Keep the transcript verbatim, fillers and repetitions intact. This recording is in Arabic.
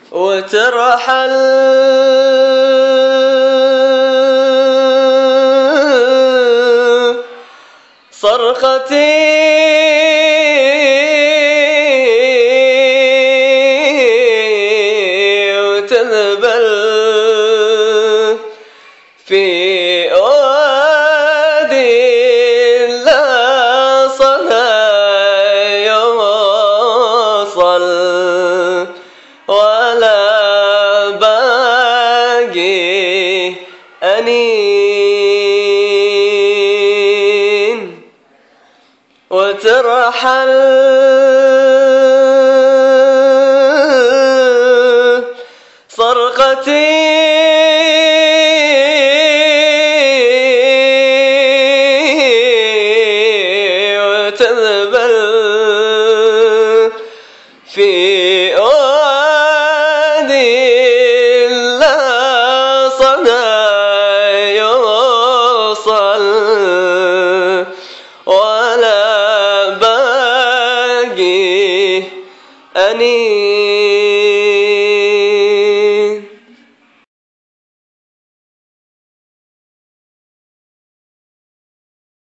وترحل صرختي وتذبل في وادي لا صلى يوصل ولا باقي أنين وترحل صرختي وتذبل في وادي لا صدى يوصل ولا باقي أنين